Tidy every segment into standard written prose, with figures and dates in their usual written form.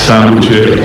Sándwich.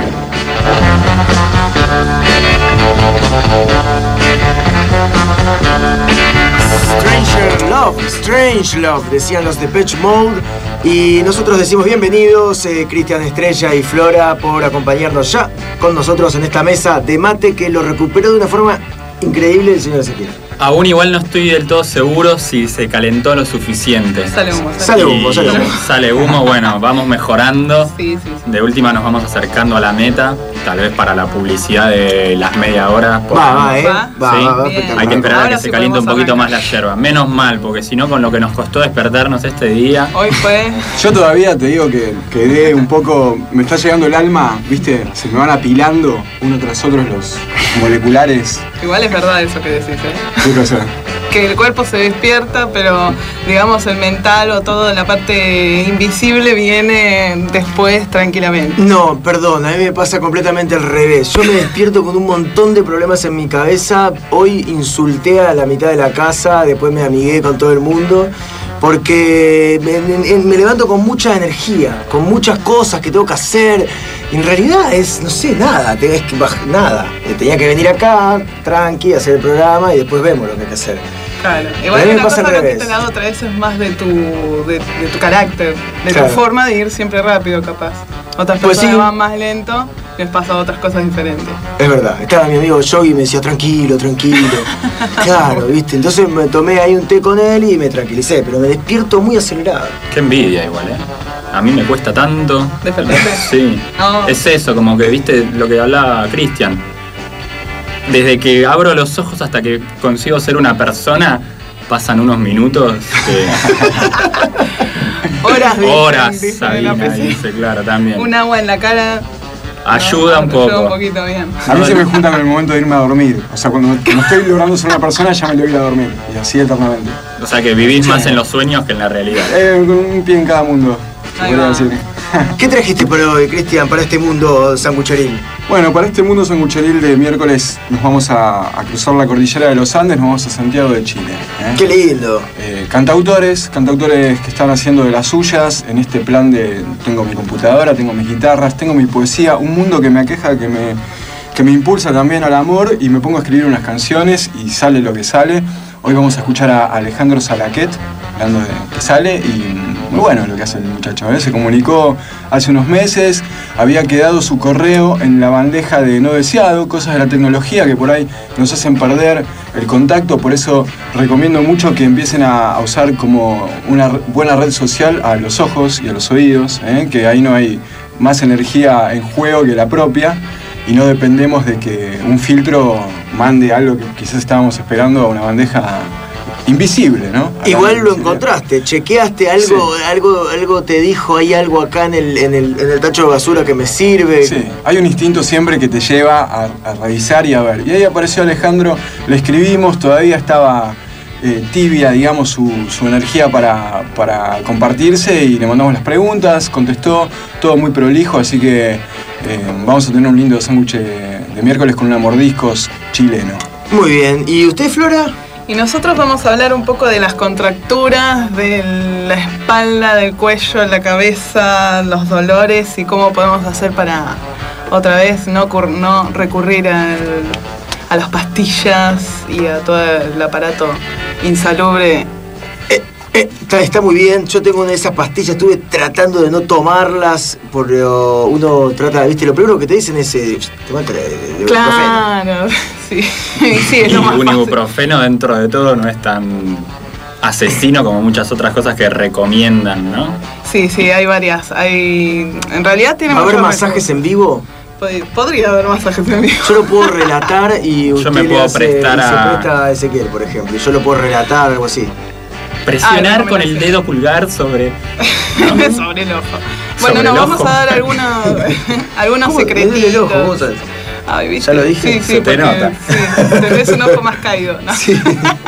Strange Love, decían los Depeche Mode. Y nosotros decimos bienvenidos, Cristian Estrella y Flora, por acompañarnos ya con nosotros en esta mesa de mate que lo recuperó de una forma increíble el señor Ezequiel. Aún igual no estoy del todo seguro si se calentó lo suficiente. Sale humo. Sale humo, bueno, vamos mejorando. Sí. De última nos vamos acercando a la meta, tal vez para la publicidad de las media hora. Va, Hay que esperar a que se caliente un poquito más la yerba. Menos mal, porque si no, con lo que nos costó despertarnos este día. Hoy fue... Yo todavía te digo que quedé un poco... Me está llegando el alma, ¿viste? Se me van apilando uno tras otro los moleculares. Igual es verdad eso que decís, ¿eh? ¿Qué cosa? Que el cuerpo se despierta, pero digamos el mental o toda la parte invisible viene después tranquilamente. No, perdón, a mí me pasa completamente al revés. Yo me despierto con un montón de problemas en mi cabeza. Hoy insulté a la mitad de la casa, después me amigué con todo el mundo. Porque me levanto con mucha energía, con muchas cosas que tengo que hacer. Y en realidad es, no sé, nada. Nada. Tenía que venir acá, tranqui, hacer el programa y después vemos lo que hay que hacer. Claro, igual una cosa no quita la otra, eso es más de tu carácter, de tu forma de ir siempre rápido, capaz. Otras personas van más lento, les pasa otras cosas diferentes. Es verdad, estaba mi amigo Yogi y me decía tranquilo. Claro, ¿viste? Entonces me tomé ahí un té con él y me tranquilicé, pero me despierto muy acelerado. Qué envidia igual, ¿eh? A mí me cuesta tanto. ¿Despertarte? Sí. No. Es eso, como que, viste, lo que hablaba Cristian. Desde que abro los ojos hasta que consigo ser una persona, pasan unos minutos que... Horas, Sabina dice, claro, también. Un agua en la cara... Ayuda un poco. Ayuda un poquito bien. A mí se me junta con el momento de irme a dormir. O sea, cuando estoy logrando ser una persona, ya me lo voy a ir a dormir. Y así eternamente. O sea, que vivís más en los sueños que en la realidad. Con un pie en cada mundo, se podría decir. ¿Qué trajiste para hoy, Cristian, para este mundo sangucheril? Bueno, para este mundo sangucheril de miércoles nos vamos a cruzar la cordillera de los Andes, nos vamos a Santiago de Chile. ¡Qué lindo! Cantautores que están haciendo de las suyas en este plan de tengo mi computadora, tengo mis guitarras, tengo mi poesía, un mundo que me aqueja, que me impulsa también al amor y me pongo a escribir unas canciones y sale lo que sale. Hoy vamos a escuchar a Alejandro Salaquet, hablando de que sale, y muy bueno lo que hace el muchacho, ¿eh? Se comunicó hace unos meses, había quedado su correo en la bandeja de no deseado, cosas de la tecnología que por ahí nos hacen perder el contacto, por eso recomiendo mucho que empiecen a usar como una buena red social a los ojos y a los oídos, que ahí no hay más energía en juego que la propia. Y no dependemos de que un filtro mande algo que quizás estábamos esperando a una bandeja invisible, ¿no? Igual lo encontraste, chequeaste algo, sí. algo te dijo, hay algo acá en el tacho de basura que me sirve. Sí, hay un instinto siempre que te lleva a revisar y a ver. Y ahí apareció Alejandro, le escribimos, todavía estaba tibia, digamos, su energía para compartirse y le mandamos las preguntas, contestó, todo muy prolijo, así que vamos a tener un lindo sándwich de miércoles con un mordiscos chileno. Muy bien, ¿y usted, Flora? Y nosotros vamos a hablar un poco de las contracturas, de la espalda, del cuello, la cabeza, los dolores y cómo podemos hacer para otra vez no recurrir a las pastillas y a todo el aparato insalubre. Está muy bien, yo tengo una de esas pastillas, estuve tratando de no tomarlas, porque uno trata, viste, lo primero que te dicen es claro, sí, es lo más fácil. Un ibuprofeno dentro de todo no es tan asesino como muchas otras cosas que recomiendan, ¿no? Sí, hay varias, en realidad tiene ¿Va a haber masajes en vivo? Podría haber masajes en vivo. Yo lo puedo relatar y usted yo me puedo prestar se presta a Ezequiel, por ejemplo, y yo lo puedo relatar, algo así. Presionar con el dedo pulgar sobre... ¿no? Sobre el ojo. Bueno, nos vamos a dar algunos secretitos. El ojo, ¿cómo sabes? Ay, ¿viste? Ya lo dije. Sí, se te nota. Sí, te ves un ojo más caído, ¿no? Sí.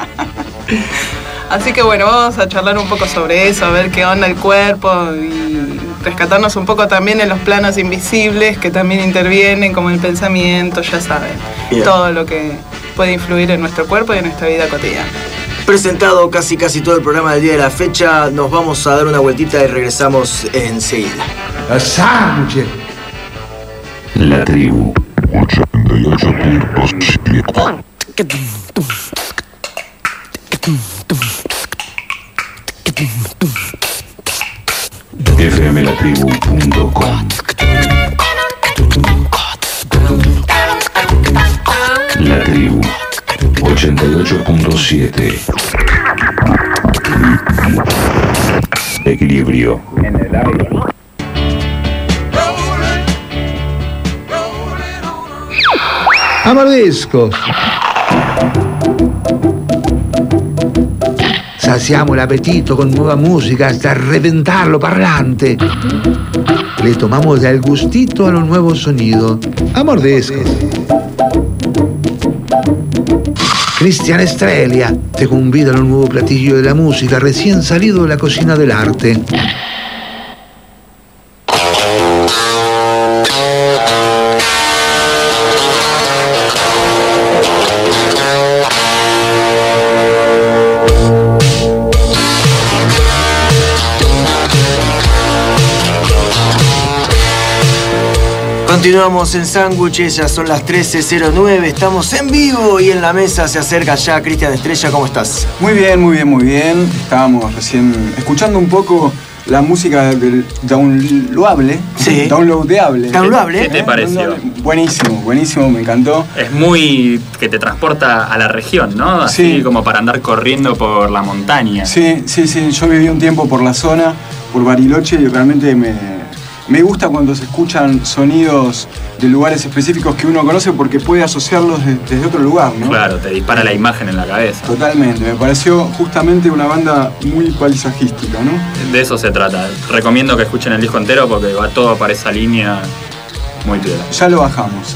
Así que bueno, vamos a charlar un poco sobre eso, a ver qué onda el cuerpo y rescatarnos un poco también en los planos invisibles que también intervienen, como el pensamiento, ya saben. Bien. Todo lo que puede influir en nuestro cuerpo y en nuestra vida cotidiana. Presentado casi todo el programa del día de la fecha, nos vamos a dar una vueltita y regresamos enseguida. A sándwich. La Tribu 88.7. fmlatribu.com. La Tribu 88.7. Equilibrio en el aire. Amordiscos. Saciamo l'appetito con nueva música hasta reventarlo parlante. Le tomamos el gustito a los nuevos sonidos. Amordiscos. Cristian Estrella te convida a un nuevo platillo de la música recién salido de la cocina del arte. Continuamos en Sándwiches, ya son las 13:09, estamos en vivo y en la mesa se acerca ya Cristian Estrella, ¿cómo estás? Muy bien, muy bien, muy bien. Estábamos recién escuchando un poco la música del downloadable. Sí. Downloadable. ¿Qué te pareció? Buenísimo, buenísimo, me encantó. Es muy que te transporta a la región, ¿no? Así Sí. como para andar corriendo por la montaña. Sí, yo viví un tiempo por la zona, por Bariloche, y realmente me gusta cuando se escuchan sonidos de lugares específicos que uno conoce porque puede asociarlos desde otro lugar, ¿no? Claro, te dispara la imagen en la cabeza. Totalmente, me pareció justamente una banda muy paisajística, ¿no? De eso se trata. Recomiendo que escuchen el disco entero porque va todo para esa línea muy piola. Ya lo bajamos,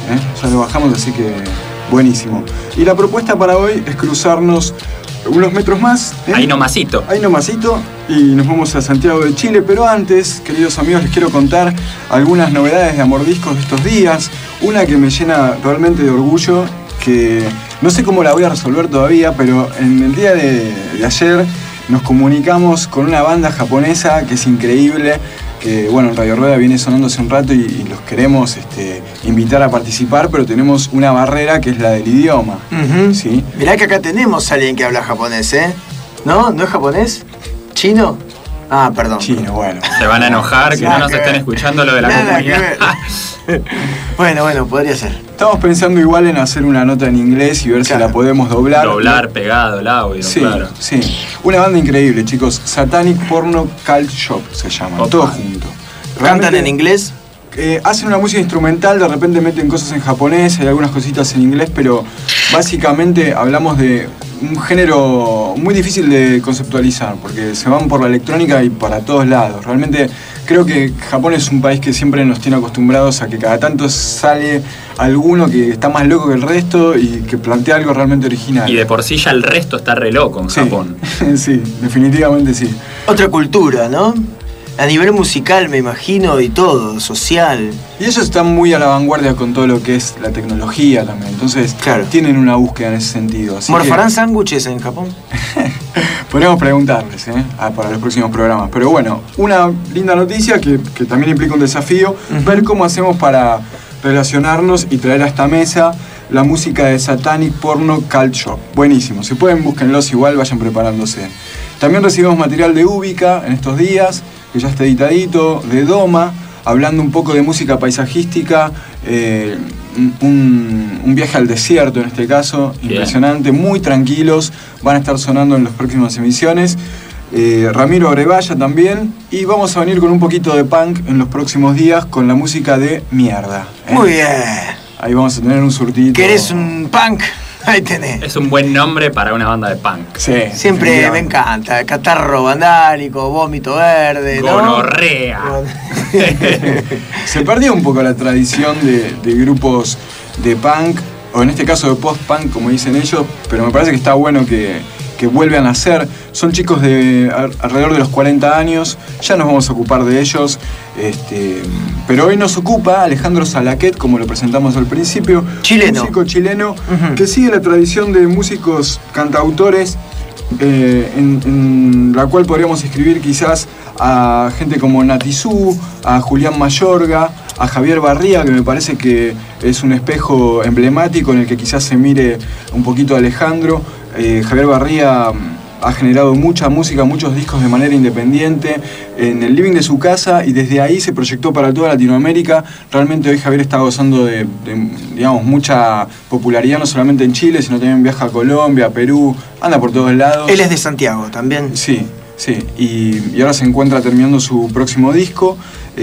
así que buenísimo. Y la propuesta para hoy es cruzarnos unos metros más. Ahí nomasito. Ahí nomasito, y nos vamos a Santiago de Chile. Pero antes, queridos amigos, les quiero contar algunas novedades de Amordiscos de estos días. Una que me llena realmente de orgullo, que no sé cómo la voy a resolver todavía, pero en el día de ayer nos comunicamos con una banda japonesa que es increíble, que bueno, en Radio Rueda viene sonando hace un rato y los queremos invitar a participar, pero tenemos una barrera que es la del idioma. ¿Sí? Mirá que acá tenemos a alguien que habla japonés, ¿eh? ¿No? ¿No es japonés? ¿Chino? Ah, perdón. Chino, bueno. Se van a enojar que no nos estén escuchando lo de la Nada que comunidad. ver. Bueno, podría ser. Estamos pensando igual en hacer una nota en inglés y ver si la podemos doblar. Doblar, pegado el audio, Sí, claro. sí. Una banda increíble, chicos. Satanic Porno Cult Shop se llama. Opa. Todo junto. ¿Cantan Realmente, en inglés? hacen una música instrumental, de repente meten cosas en japonés, hay algunas cositas en inglés, pero básicamente hablamos de un género muy difícil de conceptualizar, porque se van por la electrónica y para todos lados. Realmente creo que Japón es un país que siempre nos tiene acostumbrados a que cada tanto sale alguno que está más loco que el resto y que plantea algo realmente original. Y de por sí ya el resto está re loco en Japón. Sí, definitivamente sí. Otra cultura, ¿no? A nivel musical, me imagino, y todo, social. Y ellos están muy a la vanguardia con todo lo que es la tecnología también. Entonces, Claro. tienen una búsqueda en ese sentido. Así ¿Morfarán sándwiches en Japón? podemos preguntarles para los próximos programas. Pero bueno, una linda noticia que también implica un desafío, ver cómo hacemos para relacionarnos y traer a esta mesa la música de Satanic Porno Cult Shop. Buenísimo, si pueden búsquenlos igual, vayan preparándose. También recibimos material de Ubica en estos días, que ya está editadito, de Doma, hablando un poco de música paisajística, un viaje al desierto en este caso, impresionante, muy tranquilos, van a estar sonando en las próximas emisiones. Ramiro Orevalla también, y vamos a venir con un poquito de punk en los próximos días con la música de Mierda. Muy bien. Ahí vamos a tener un surtidito. ¿Querés un punk? Ahí tenés. Es un buen nombre para una banda de punk. Sí, Siempre me encanta. Catarro vandálico, vómito verde, ¿no? Gonorrea. Se perdió un poco la tradición de grupos de punk, o en este caso de post-punk, como dicen ellos, pero me parece que está bueno que vuelvan a hacer. Son chicos de alrededor de los 40 años, ya nos vamos a ocupar de ellos, pero hoy nos ocupa Alejandro Salaquet, como lo presentamos al principio. Chileno. Músico chileno que sigue la tradición de músicos cantautores en la cual podríamos escribir quizás a gente como Natizú, a Julián Mayorga, a Javier Barría, que me parece que es un espejo emblemático en el que quizás se mire un poquito a Alejandro. Javier Barría ha generado mucha música, muchos discos de manera independiente en el living de su casa y desde ahí se proyectó para toda Latinoamérica. Realmente hoy Javier está gozando de digamos, mucha popularidad, no solamente en Chile, sino también viaja a Colombia, a Perú, anda por todos lados. Él es de Santiago también. Sí, sí, y ahora se encuentra terminando su próximo disco.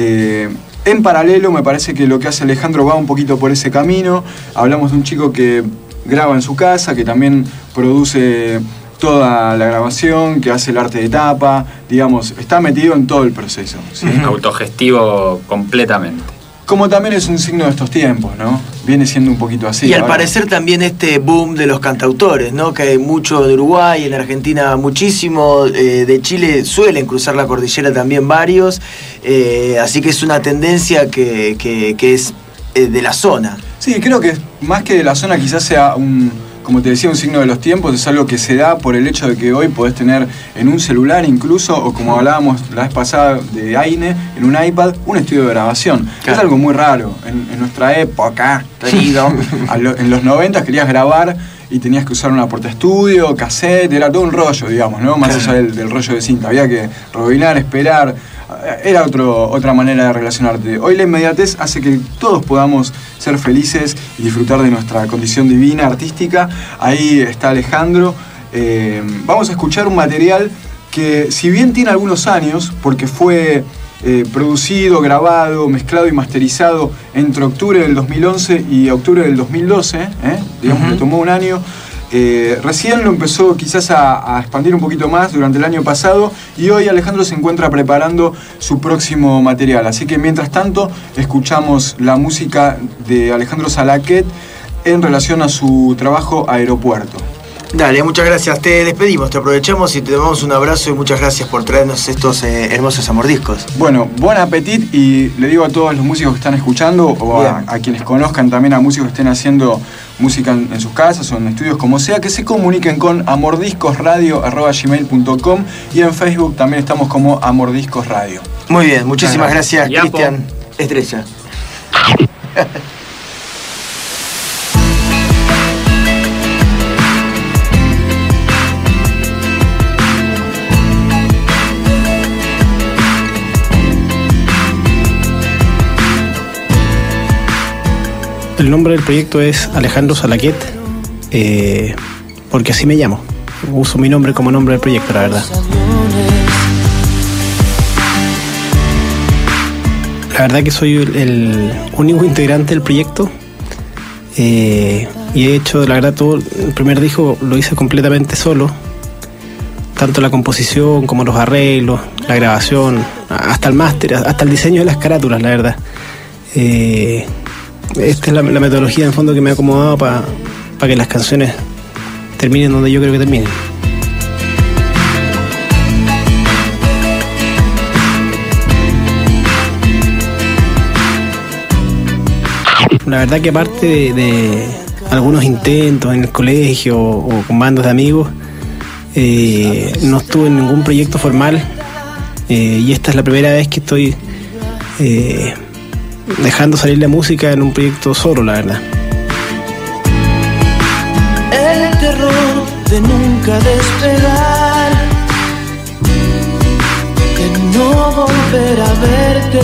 En paralelo me parece que lo que hace Alejandro va un poquito por ese camino. Hablamos de un chico que graba en su casa, que también produce toda la grabación, que hace el arte de tapa, digamos, está metido en todo el proceso, ¿sí? Autogestivo completamente. Como también es un signo de estos tiempos, ¿no? Viene siendo un poquito así. Y al parecer también este boom de los cantautores, ¿no? Que hay mucho de Uruguay, en Argentina muchísimo, de Chile suelen cruzar la cordillera también varios, así que es una tendencia que es de la zona. Sí, creo que más que de la zona quizás sea como te decía, un signo de los tiempos, es algo que se da por el hecho de que hoy podés tener en un celular incluso, o como hablábamos la vez pasada de Aine, en un iPad, un estudio de grabación. Claro. Es algo muy raro. En nuestra época, en los 90 querías grabar y tenías que usar una portaestudio, cassette, era todo un rollo, digamos, ¿no? Más allá del rollo de cinta. Había que rebobinar, esperar. Era otra manera de relacionarte. Hoy la inmediatez hace que todos podamos ser felices y disfrutar de nuestra condición divina, artística. Ahí está Alejandro. Vamos a escuchar un material que, si bien tiene algunos años, porque fue producido, grabado, mezclado y masterizado entre octubre del 2011 y octubre del 2012, digamos que tomó un año. Recién lo empezó quizás a expandir un poquito más durante el año pasado y hoy Alejandro se encuentra preparando su próximo material. Así que mientras tanto escuchamos la música de Alejandro Salaquet en relación a su trabajo Aeropuerto. Dale, muchas gracias. Te despedimos, te aprovechamos y te damos un abrazo y muchas gracias por traernos estos hermosos amordiscos. Bueno, buen apetit y le digo a todos los músicos que están escuchando o a quienes conozcan también a músicos que estén haciendo música en sus casas o en estudios como sea, que se comuniquen con amordiscosradio@gmail.com y en Facebook también estamos como Amordiscos Radio. Muy bien, muchísimas gracias, Cristian Estrella. El nombre del proyecto es Alejandro Salaquet, porque así me llamo. Uso mi nombre como nombre del proyecto, la verdad. La verdad que soy el único integrante del proyecto y he hecho, la verdad, todo el primer disco lo hice completamente solo. Tanto la composición como los arreglos, la grabación, hasta el máster, hasta el diseño de las carátulas, la verdad. Esta es la metodología en el fondo que me ha acomodado para que las canciones terminen donde yo creo que terminen. La verdad que aparte de algunos intentos en el colegio o con bandas de amigos, no estuve en ningún proyecto formal y esta es la primera vez que estoy dejando salir la música en un proyecto solo, la verdad. El terror de nunca despegar, de no volver a verte.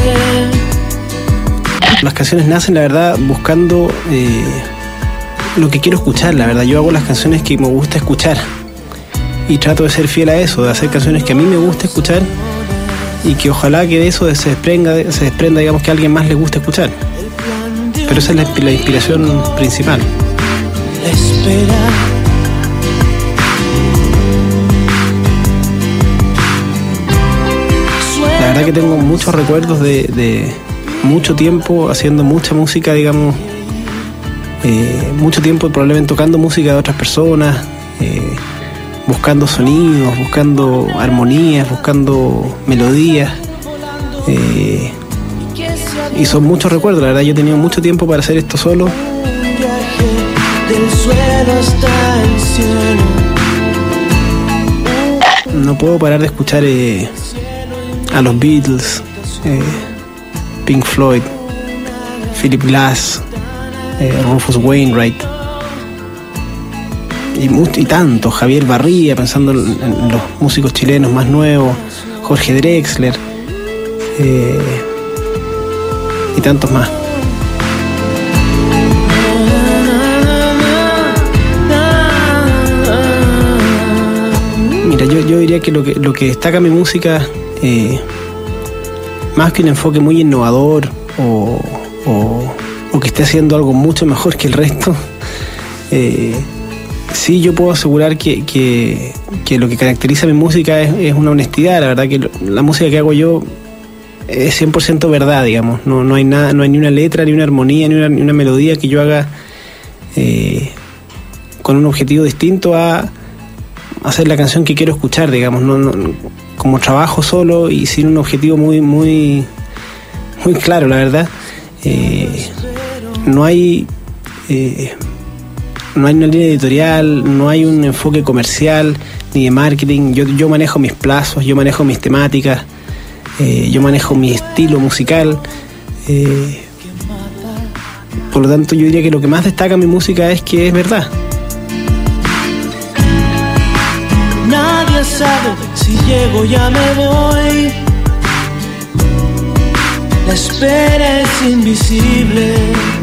Las canciones nacen, la verdad, buscando lo que quiero escuchar, la verdad. Yo hago las canciones que me gusta escuchar y trato de ser fiel a eso, de hacer canciones que a mí me gusta escuchar y que ojalá que de eso se desprenda, digamos, que a alguien más le guste escuchar. Pero esa es la inspiración principal. La verdad que tengo muchos recuerdos de mucho tiempo haciendo mucha música, digamos, mucho tiempo probablemente tocando música de otras personas, buscando sonidos, buscando armonías, buscando melodías, y son muchos recuerdos. La verdad, yo he tenido mucho tiempo para hacer esto solo. Del suelo hasta el cielo, no puedo parar de escuchar a los Beatles, Pink Floyd, Philip Glass, Rufus Wainwright y tantos, Javier Barría, pensando en los músicos chilenos más nuevos, Jorge Drexler y tantos más. Mira, yo diría que lo que destaca mi música, más que un enfoque muy innovador o que esté haciendo algo mucho mejor que el resto, sí yo puedo asegurar que lo que caracteriza mi música es una honestidad. La verdad que la música que hago yo es 100% verdad, digamos. No hay nada, no hay ni una letra, ni una armonía, ni una melodía que yo haga con un objetivo distinto a hacer la canción que quiero escuchar, digamos. No, como trabajo solo y sin un objetivo muy claro, la verdad. No hay una línea editorial, no hay un enfoque comercial ni de marketing. Yo manejo mis plazos, yo manejo mis temáticas, yo manejo mi estilo musical. Por lo tanto, yo diría que lo que más destaca mi música es que es verdad. Nadie sabe si llego ya me voy. La espera es invisible.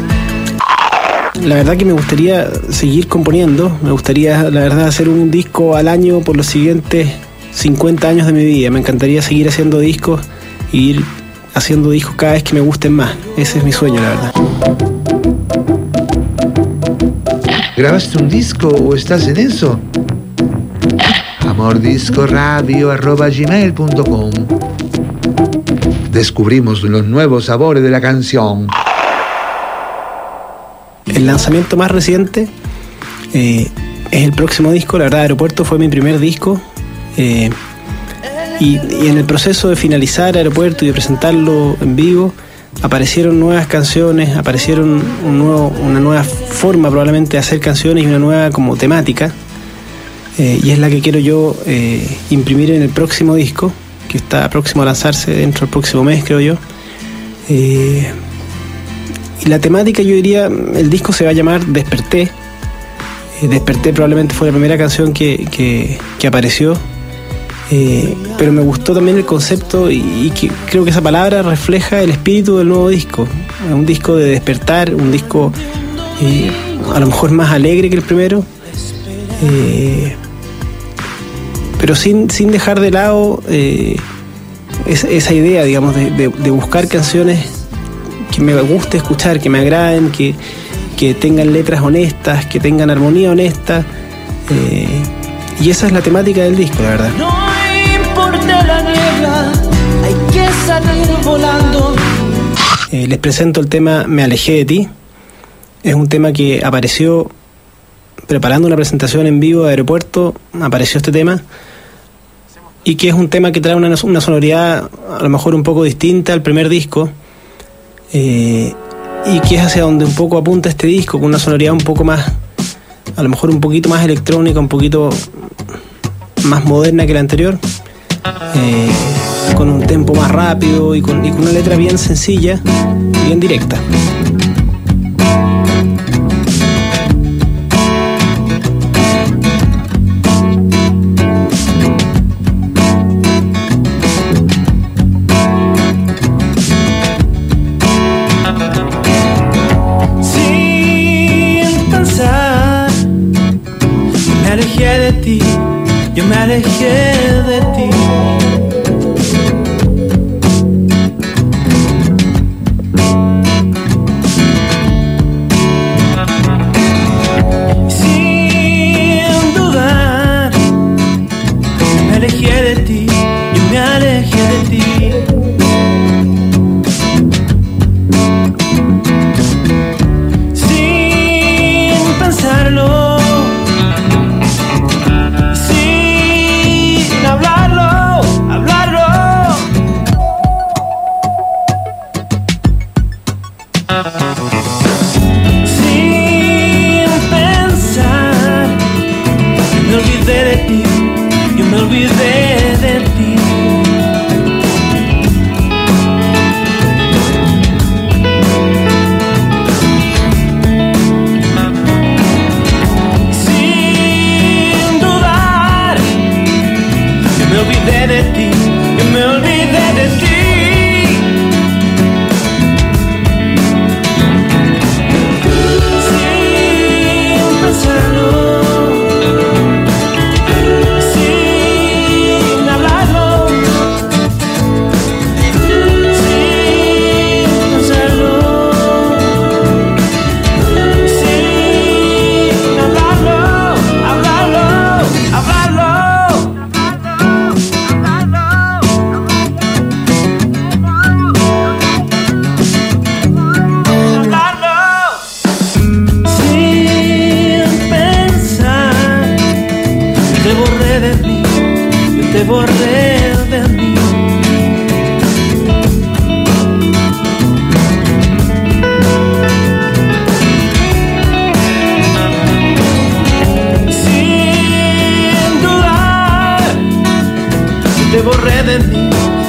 La verdad que me gustaría seguir componiendo. Me gustaría, la verdad, hacer un disco al año por los siguientes 50 años de mi vida. Me encantaría seguir haciendo discos e ir haciendo discos cada vez que me gusten más. Ese es mi sueño, la verdad. ¿Grabaste un disco o estás en eso? amordiscoradio@gmail.com. Descubrimos los nuevos sabores de la canción. El lanzamiento más reciente es el próximo disco. La verdad, Aeropuerto fue mi primer disco. Y en el proceso de finalizar Aeropuerto y de presentarlo en vivo, aparecieron nuevas canciones, aparecieron una nueva forma probablemente de hacer canciones y una nueva como temática. Y es la que quiero yo imprimir en el próximo disco, que está próximo a lanzarse dentro del próximo mes, creo yo. Y la temática, yo diría, el disco se va a llamar Desperté. Desperté probablemente fue la primera canción que apareció. Pero me gustó también el concepto y que creo que esa palabra refleja el espíritu del nuevo disco. Un disco de despertar, un disco a lo mejor más alegre que el primero. Pero sin dejar de lado esa idea, digamos, de buscar canciones que me guste escuchar, que me agraden, que tengan letras honestas, que tengan armonía honesta. Y esa es la temática del disco, la verdad. No importa la niebla, hay que salir volando. Les presento el tema Me alejé de ti. Es un tema que apareció preparando una presentación en vivo de Aeropuerto. Apareció este tema. Y que es un tema que trae una sonoridad a lo mejor un poco distinta al primer disco. Y que es hacia donde un poco apunta este disco, con una sonoridad un poco más, a lo mejor un poquito más electrónica, un poquito más moderna que la anterior, con un tempo más rápido y con una letra bien sencilla y bien directa. Yo me alejé de ti. Sin dudar, me alejé de ti. Yo me alejé de ti. Sin pensarlo.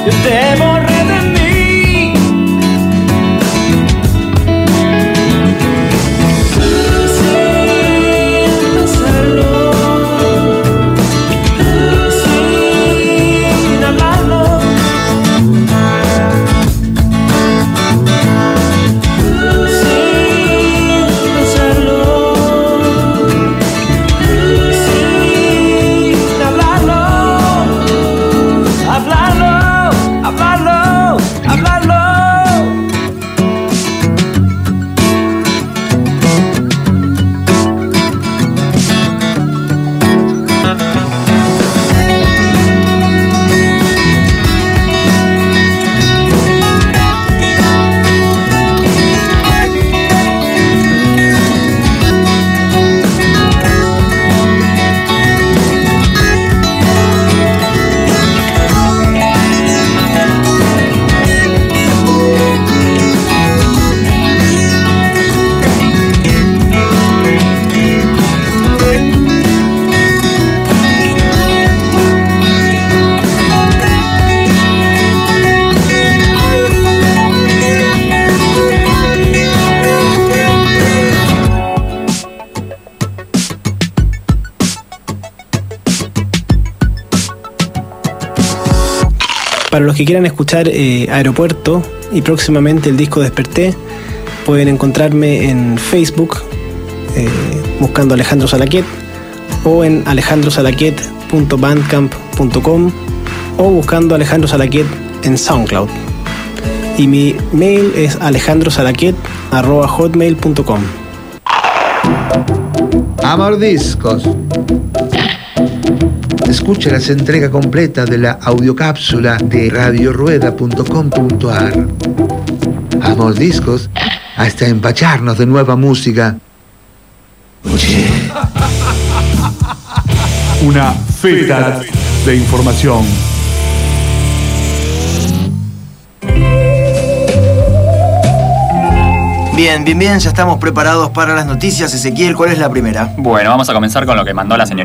yo te borré de mí. Para los que quieran escuchar Aeropuerto y próximamente el disco Desperté, pueden encontrarme en Facebook buscando Alejandro Salaquet o en alejandrosalaquet.bandcamp.com o buscando Alejandro Salaquet en SoundCloud. Y mi mail es alejandrosalaquet@hotmail.com. Amor Discos. Escucha las entregas completas de la audiocápsula de radiorueda.com.ar. Amor Discos, hasta empacharnos de nueva música. Oye. Una feta de información. Bien, ya estamos preparados para las noticias. Ezequiel, ¿cuál es la primera? Bueno, vamos a comenzar con lo que mandó la señorita